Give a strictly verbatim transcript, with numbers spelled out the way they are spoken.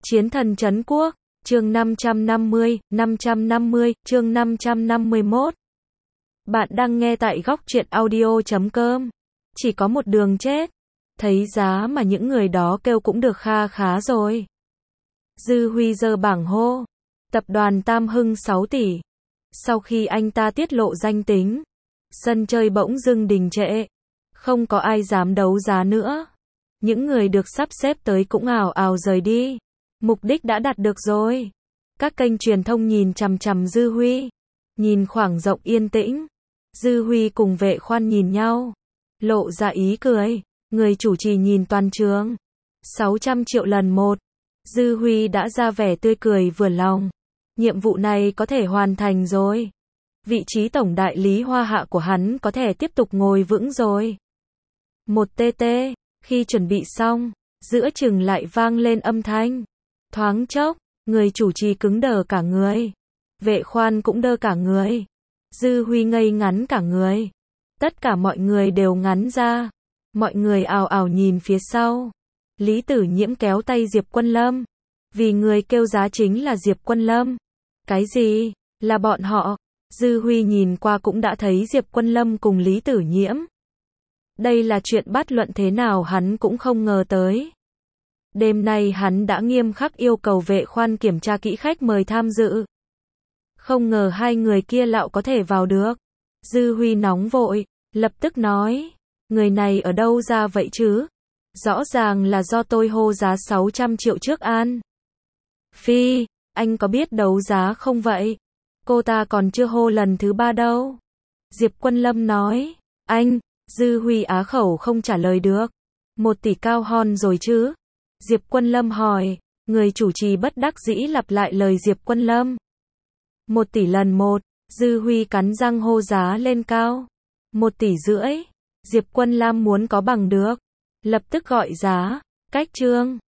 Chiến thần trấn quốc, chương năm trăm năm mươi, năm trăm năm mươi, chương năm trăm năm mươi mốt. Bạn đang nghe tại góc truyện audio chấm com. Chỉ có một đường chết. Thấy giá mà những người đó kêu cũng được kha khá rồi. Dư Huy giơ bảng hô. Tập đoàn Tam Hưng sáu tỷ. Sau khi anh ta tiết lộ danh tính, sân chơi bỗng dưng đình trệ. Không có ai dám đấu giá nữa. Những người được sắp xếp tới cũng ào ào rời đi. Mục đích đã đạt được rồi. Các kênh truyền thông nhìn chằm chằm Dư Huy. Nhìn khoảng rộng yên tĩnh. Dư Huy cùng Vệ Khoan nhìn nhau. Lộ ra ý cười. Người chủ trì nhìn toàn trường. sáu trăm triệu lần một. Dư Huy đã ra vẻ tươi cười vừa lòng. Nhiệm vụ này có thể hoàn thành rồi. Vị trí tổng đại lý hoa hạ của hắn có thể tiếp tục ngồi vững rồi. Một tê tê. Khi chuẩn bị xong, giữa chừng lại vang lên âm thanh. Thoáng chốc, người chủ trì cứng đờ cả người. Vệ Khoan cũng đơ cả người. Dư Huy ngây ngắn cả người. Tất cả mọi người đều ngắn ra. Mọi người ào ào nhìn phía sau. Lý Tử Nhiễm kéo tay Diệp Quân Lâm. Vì người kêu giá chính là Diệp Quân Lâm. Cái gì? Là bọn họ? Dư Huy nhìn qua cũng đã thấy Diệp Quân Lâm cùng Lý Tử Nhiễm. Đây là chuyện bắt luận thế nào hắn cũng không ngờ tới. Đêm nay hắn đã nghiêm khắc yêu cầu Vệ Khoan kiểm tra kỹ khách mời tham dự. Không ngờ hai người kia lạo có thể vào được. Dư Huy nóng vội, lập tức nói. Người này ở đâu ra vậy chứ? Rõ ràng là do tôi hô giá sáu trăm triệu trước An Phi, anh có biết đấu giá không vậy? Cô ta còn chưa hô lần thứ ba đâu. Diệp Quân Lâm nói. Anh, Dư Huy á khẩu không trả lời được. Một tỷ cao hon rồi chứ? Diệp Quân Lâm hỏi. Người chủ trì bất đắc dĩ lặp lại lời Diệp Quân Lâm. Một tỷ lần một. Dư Huy cắn răng hô giá lên cao. Một tỷ rưỡi. Diệp Quân Lam muốn có bằng được. Lập tức gọi giá. Cách trương.